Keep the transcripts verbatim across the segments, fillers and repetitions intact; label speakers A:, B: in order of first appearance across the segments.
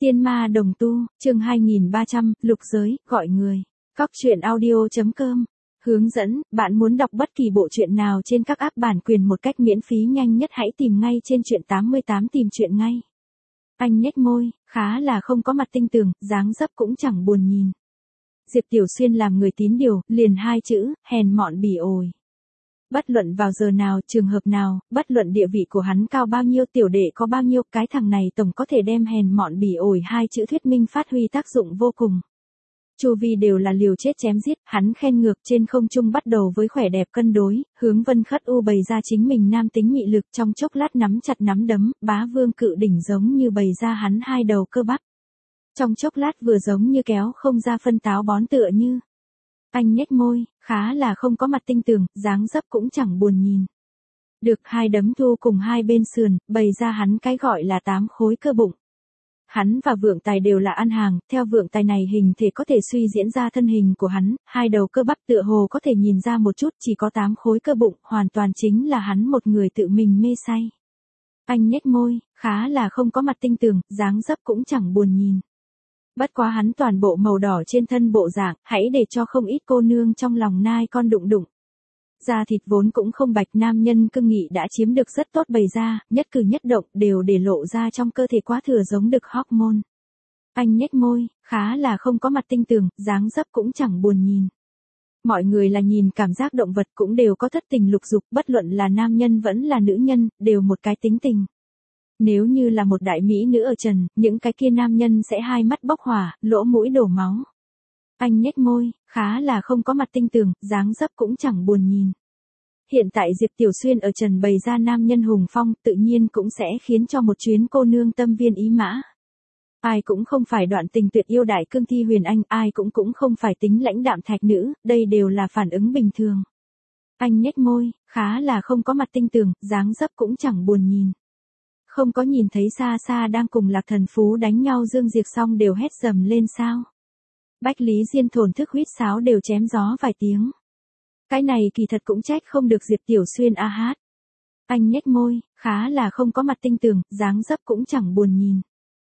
A: Tiên ma đồng tu, chương hai nghìn ba trăm, lục giới, gọi người. Cóc truyện audio chấm com. Hướng dẫn, bạn muốn đọc bất kỳ bộ truyện nào trên các app bản quyền một cách miễn phí nhanh nhất hãy tìm ngay trên truyện tám mươi tám tìm truyện ngay. Anh nhếch môi, khá là không có mặt tinh tường, dáng dấp cũng chẳng buồn nhìn. Diệp Tiểu Xuyên làm người tín điều, liền hai chữ, hèn mọn bỉ ổi. Bất luận vào giờ nào, trường hợp nào, bất luận địa vị của hắn cao bao nhiêu, tiểu đệ có bao nhiêu, cái thằng này tổng có thể đem hèn mọn bỉ ổi hai chữ thuyết minh phát huy tác dụng vô cùng. Chu vi đều là liều chết chém giết, hắn khen ngược trên không trung bắt đầu với khỏe đẹp cân đối, hướng Vân Khất U bày ra chính mình nam tính nghị lực, trong chốc lát nắm chặt nắm đấm, bá vương cự đỉnh giống như bày ra hắn hai đầu cơ bắp. Trong chốc lát vừa giống như kéo không ra phân táo bón tựa như. Anh nhếch môi, khá là không có mặt tinh tường, dáng dấp cũng chẳng buồn nhìn. Được hai đấm thu cùng hai bên sườn, bày ra hắn cái gọi là tám khối cơ bụng. Hắn và Vượng Tài đều là ăn hàng, theo Vượng Tài này hình thể có thể suy diễn ra thân hình của hắn, hai đầu cơ bắp tựa hồ có thể nhìn ra một chút, chỉ có tám khối cơ bụng, hoàn toàn chính là hắn một người tự mình mê say. Anh nhếch môi, khá là không có mặt tinh tường, dáng dấp cũng chẳng buồn nhìn. Bất quá hắn toàn bộ màu đỏ trên thân bộ dạng, hãy để cho không ít cô nương trong lòng nai con đụng đụng. Da thịt vốn cũng không bạch, nam nhân cương nghị đã chiếm được rất tốt bày ra, nhất cử nhất động đều để lộ ra trong cơ thể quá thừa giống được hormone. Anh nhếch môi, khá là không có mặt tinh tường, dáng dấp cũng chẳng buồn nhìn. Mọi người là nhìn cảm giác động vật cũng đều có thất tình lục dục, bất luận là nam nhân vẫn là nữ nhân, đều một cái tính tình. Nếu như là một đại mỹ nữ ở trần, những cái kia nam nhân sẽ hai mắt bốc hỏa, lỗ mũi đổ máu. Anh nhếch môi, khá là không có mặt tinh tường, dáng dấp cũng chẳng buồn nhìn. Hiện tại Diệp Tiểu Xuyên ở trần bày ra nam nhân hùng phong, tự nhiên cũng sẽ khiến cho một chuyến cô nương tâm viên ý mã. Ai cũng không phải đoạn tình tuyệt yêu đại cương thi huyền anh, ai cũng cũng không phải tính lãnh đạm thạch nữ, đây đều là phản ứng bình thường. Anh nhếch môi, khá là không có mặt tinh tường, dáng dấp cũng chẳng buồn nhìn. Không có nhìn thấy xa xa đang cùng Lạc Thần Phú đánh nhau Dương Diệp xong đều hét dầm lên sao. Bách Lý Diên thổn thức huýt sáo đều chém gió vài tiếng. Cái này kỳ thật cũng trách không được Diệp Tiểu Xuyên a hát. Anh nhếch môi, khá là không có mặt tinh tường, dáng dấp cũng chẳng buồn nhìn.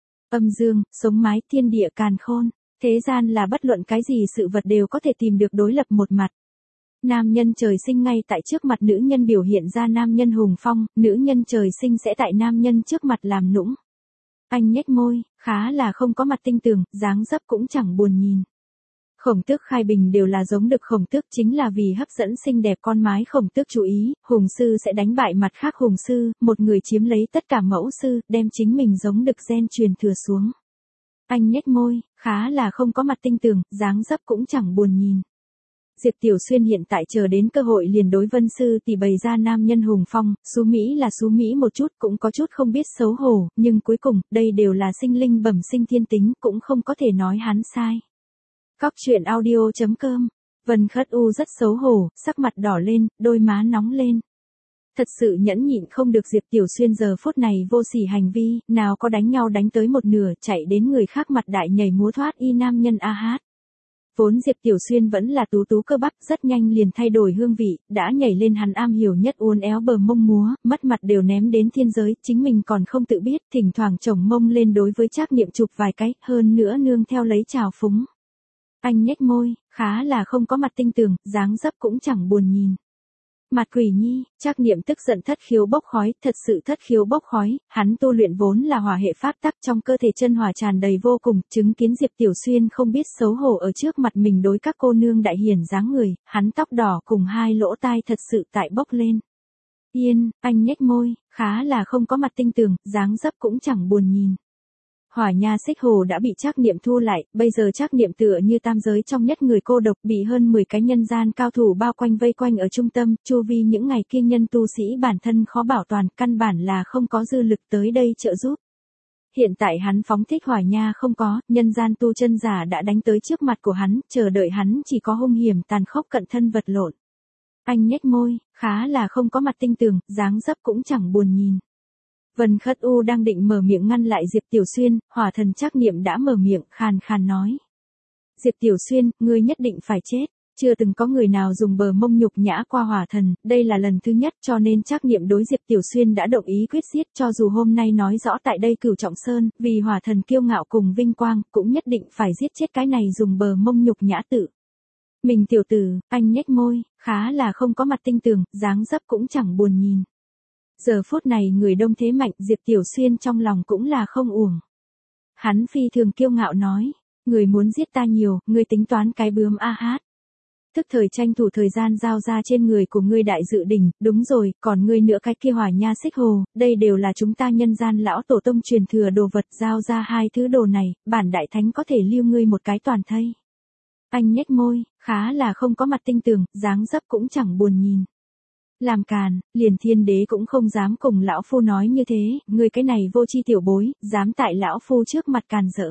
A: Âm dương, sống mái, thiên địa càn khôn. Thế gian là bất luận cái gì sự vật đều có thể tìm được đối lập một mặt. Nam nhân trời sinh ngay tại trước mặt nữ nhân biểu hiện ra nam nhân hùng phong, nữ nhân trời sinh sẽ tại nam nhân trước mặt làm nũng. Anh nhếch môi, khá là không có mặt tinh tường, dáng dấp cũng chẳng buồn nhìn. Khổng Tước Khai Bình đều là giống được Khổng Tước, chính là vì hấp dẫn xinh đẹp con mái Khổng Tước chú ý, hùng sư sẽ đánh bại mặt khác hùng sư, một người chiếm lấy tất cả mẫu sư, đem chính mình giống được gen truyền thừa xuống. Anh nhếch môi, khá là không có mặt tinh tường, dáng dấp cũng chẳng buồn nhìn. Diệp Tiểu Xuyên hiện tại chờ đến cơ hội liền đối Vân Sư thì bày ra nam nhân hùng phong, xú Mỹ là xú Mỹ một chút, cũng có chút không biết xấu hổ, nhưng cuối cùng, đây đều là sinh linh bẩm sinh thiên tính, cũng không có thể nói hắn sai. Cóc truyện audio chấm com. Vân Khất U rất xấu hổ, sắc mặt đỏ lên, đôi má nóng lên. Thật sự nhẫn nhịn không được Diệp Tiểu Xuyên giờ phút này vô sỉ hành vi, nào có đánh nhau đánh tới một nửa, chạy đến người khác mặt đại nhảy múa thoát y nam nhân a hát. Vốn Diệp Tiểu Xuyên vẫn là tú tú cơ bắp, rất nhanh liền thay đổi hương vị, đã nhảy lên hắn am hiểu nhất uốn éo bờ mông múa, mất mặt đều ném đến thiên giới, chính mình còn không tự biết, thỉnh thoảng chồng mông lên đối với Trác Niệm chụp vài cái, hơn nữa nương theo lấy trào phúng. Anh nhếch môi, khá là không có mặt tinh tường, dáng dấp cũng chẳng buồn nhìn. Mặt quỷ nhi, Trác Niệm tức giận thất khiếu bốc khói, thật sự thất khiếu bốc khói, hắn tu luyện vốn là hỏa hệ pháp tắc, trong cơ thể chân hỏa tràn đầy vô cùng, chứng kiến Diệp Tiểu Xuyên không biết xấu hổ ở trước mặt mình đối các cô nương đại hiển dáng người, hắn tóc đỏ cùng hai lỗ tai thật sự tại bốc lên. Yên, anh nhếch môi, khá là không có mặt tinh tường, dáng dấp cũng chẳng buồn nhìn. Hỏa Nha Xích Hồ đã bị Trác Niệm thu lại, bây giờ Trác Niệm tựa như tam giới trong nhất người cô độc, bị hơn mười cái nhân gian cao thủ bao quanh vây quanh ở trung tâm, chu vi những ngày kia nhân tu sĩ bản thân khó bảo toàn, căn bản là không có dư lực tới đây trợ giúp. Hiện tại hắn phóng thích Hỏa Nha không có, nhân gian tu chân giả đã đánh tới trước mặt của hắn, chờ đợi hắn chỉ có hung hiểm tàn khốc cận thân vật lộn. Anh nhếch môi, khá là không có mặt tinh tường, dáng dấp cũng chẳng buồn nhìn. Vân Khất U đang định mở miệng ngăn lại Diệp Tiểu Xuyên, hỏa thần Trác Niệm đã mở miệng, khàn khàn nói. Diệp Tiểu Xuyên, ngươi nhất định phải chết. Chưa từng có người nào dùng bờ mông nhục nhã qua hỏa thần, đây là lần thứ nhất, cho nên Trác Niệm đối Diệp Tiểu Xuyên đã đồng ý quyết giết, cho dù hôm nay nói rõ tại đây Cửu Trọng Sơn, vì hỏa thần kiêu ngạo cùng vinh quang, cũng nhất định phải giết chết cái này dùng bờ mông nhục nhã tự. Mình tiểu tử, anh nhếch môi, khá là không có mặt tinh tường, dáng dấp cũng chẳng buồn nhìn. Giờ phút này người đông thế mạnh, Diệp Tiểu Xuyên trong lòng cũng là không uổng. Hắn phi thường kiêu ngạo nói, người muốn giết ta nhiều, người tính toán cái bướm a hát. Tức thời tranh thủ thời gian giao ra trên người của ngươi đại dự đỉnh, đúng rồi, còn ngươi nữa cái kia hỏa nha xích hồ, đây đều là chúng ta nhân gian lão tổ tông truyền thừa đồ vật, giao ra hai thứ đồ này, bản đại thánh có thể lưu ngươi một cái toàn thây. Anh nhếch môi, khá là không có mặt tinh tường, dáng dấp cũng chẳng buồn nhìn. Làm càn, liền thiên đế cũng không dám cùng lão phu nói như thế, ngươi cái này vô chi tiểu bối, dám tại lão phu trước mặt càn rỡ.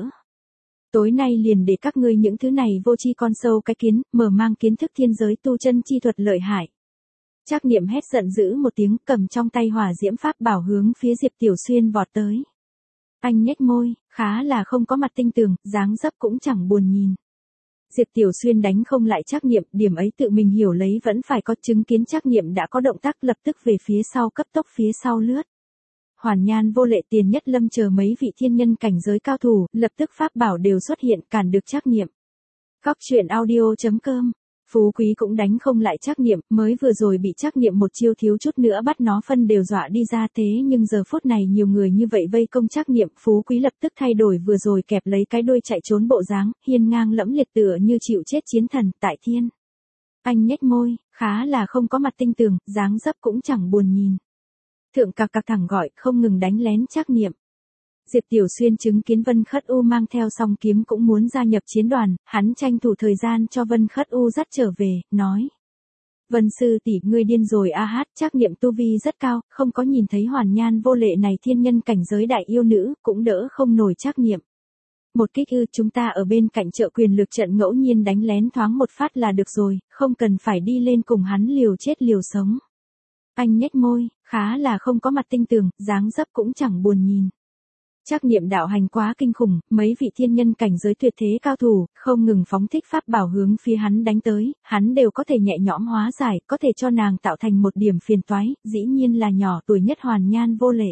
A: Tối nay liền để các ngươi những thứ này vô chi con sâu cái kiến, mở mang kiến thức thiên giới tu chân chi thuật lợi hại. Trác Niệm hét giận dữ một tiếng, cầm trong tay hỏa diễm pháp bảo hướng phía Diệp Tiểu Xuyên vọt tới. Anh nhếch môi, khá là không có mặt tinh tường, dáng dấp cũng chẳng buồn nhìn. Diệp Tiểu Xuyên đánh không lại Trác Niệm, điểm ấy tự mình hiểu lấy vẫn phải có, chứng kiến Trác Niệm đã có động tác lập tức về phía sau cấp tốc phía sau lướt. Hoàn Nhan Vô Lệ, Tiền Nhất Lâm chờ mấy vị thiên nhân cảnh giới cao thủ, lập tức pháp bảo đều xuất hiện, cản được Trác Niệm. Góc truyện audio chấm com. Phú Quý cũng đánh không lại Trác Niệm, mới vừa rồi bị Trác Niệm một chiêu thiếu chút nữa bắt nó phân đều dọa đi ra, thế nhưng giờ phút này nhiều người như vậy vây công Trác Niệm, Phú Quý lập tức thay đổi vừa rồi kẹp lấy cái đuôi chạy trốn bộ dáng, hiên ngang lẫm liệt tựa như chịu chết chiến thần, tại thiên. Anh nhếch môi, khá là không có mặt tinh tường, dáng dấp cũng chẳng buồn nhìn. Thượng cạc cạc thẳng gọi, không ngừng đánh lén Trác Niệm. Diệp Tiểu Xuyên chứng kiến Vân Khất U mang theo song kiếm cũng muốn gia nhập chiến đoàn, hắn tranh thủ thời gian cho Vân Khất U dắt trở về, nói. Vân sư tỷ, ngươi điên rồi a hát, Trác Niệm tu vi rất cao, không có nhìn thấy Hoàn Nhan Vô Lệ này thiên nhân cảnh giới đại yêu nữ, cũng đỡ không nổi Trác Niệm. Một kích ư, chúng ta ở bên cạnh trợ quyền lực trận ngẫu nhiên đánh lén thoáng một phát là được rồi, không cần phải đi lên cùng hắn liều chết liều sống. Anh nhếch môi, khá là không có mặt tinh tường, dáng dấp cũng chẳng buồn nhìn. Trác Niệm đạo hành quá kinh khủng, mấy vị thiên nhân cảnh giới tuyệt thế cao thủ, không ngừng phóng thích pháp bảo hướng phía hắn đánh tới, hắn đều có thể nhẹ nhõm hóa giải, có thể cho nàng tạo thành một điểm phiền toái, dĩ nhiên là nhỏ tuổi nhất Hoàn Nhan Vô Lệ.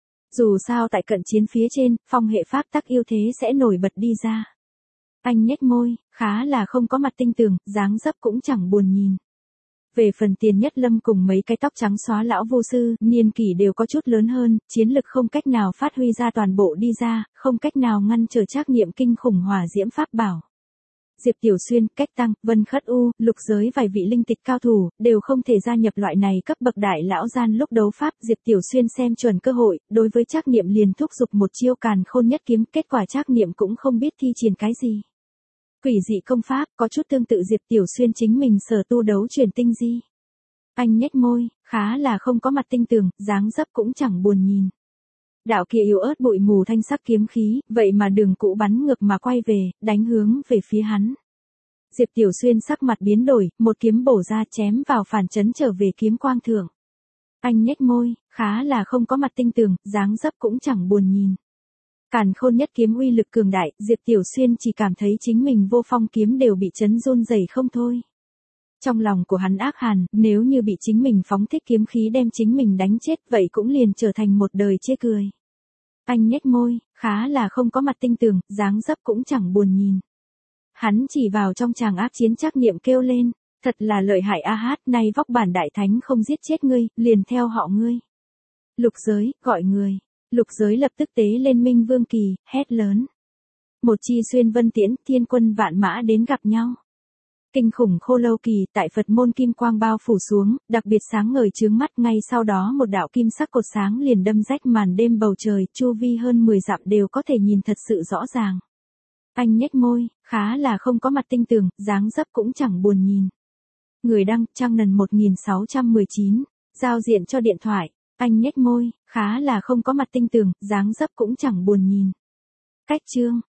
A: Dù sao tại cận chiến phía trên, phong hệ pháp tắc yêu thế sẽ nổi bật đi ra. Anh nhếch môi, khá là không có mặt tinh tường, dáng dấp cũng chẳng buồn nhìn. Về phần Tiền Nhất Lâm cùng mấy cái tóc trắng xóa lão vô sư, niên kỷ đều có chút lớn hơn, chiến lực không cách nào phát huy ra toàn bộ đi ra, không cách nào ngăn trở Trác Niệm kinh khủng hỏa diễm pháp bảo. Diệp Tiểu Xuyên, Cách Tăng, Vân Khất U, lục giới vài vị linh tịch cao thủ, đều không thể gia nhập loại này cấp bậc đại lão gian lúc đấu pháp. Diệp Tiểu Xuyên xem chuẩn cơ hội, đối với Trác Niệm liền thúc giục một chiêu Càn Khôn Nhất Kiếm, kết quả Trác Niệm cũng không biết thi triển cái gì. Quỷ dị công pháp, có chút tương tự Diệp Tiểu Xuyên chính mình sở tu đấu truyền tinh di. Anh nhếch môi, khá là không có mặt tinh tường, dáng dấp cũng chẳng buồn nhìn. Đạo kia yếu ớt bụi mù thanh sắc kiếm khí, vậy mà đường cũ bắn ngược mà quay về, đánh hướng về phía hắn. Diệp Tiểu Xuyên sắc mặt biến đổi, một kiếm bổ ra chém vào phản chấn trở về kiếm quang thượng. Anh nhếch môi, khá là không có mặt tinh tường, dáng dấp cũng chẳng buồn nhìn. Càn Khôn Nhất Kiếm uy lực cường đại, Diệp Tiểu Xuyên chỉ cảm thấy chính mình vô phong kiếm đều bị chấn run rẩy không thôi. Trong lòng của hắn ác hàn, nếu như bị chính mình phóng thích kiếm khí đem chính mình đánh chết, vậy cũng liền trở thành một đời chê cười. Anh nhếch môi, khá là không có mặt tinh tường, dáng dấp cũng chẳng buồn nhìn. Hắn chỉ vào trong tràng ác chiến Trác Niệm kêu lên, thật là lợi hại a hát, nay vóc bản đại thánh không giết chết ngươi, liền theo họ ngươi. Lục giới, gọi người. Lục giới lập tức tế lên Minh Vương Kỳ, hét lớn. Một chi xuyên vân tiễn, thiên quân vạn mã đến gặp nhau. Kinh khủng Khô Lâu Kỳ tại Phật môn kim quang bao phủ xuống, đặc biệt sáng ngời chướng mắt, ngay sau đó một đạo kim sắc cột sáng liền đâm rách màn đêm bầu trời, chu vi hơn mười dặm đều có thể nhìn thật sự rõ ràng. Anh nhếch môi, khá là không có mặt tinh tường, dáng dấp cũng chẳng buồn nhìn. Người đăng, Trang Nần một nghìn sáu trăm mười chín, giao diện cho điện thoại. Anh nhếch môi, khá là không có mặt tinh tường, dáng dấp cũng chẳng buồn nhìn. Cách chương.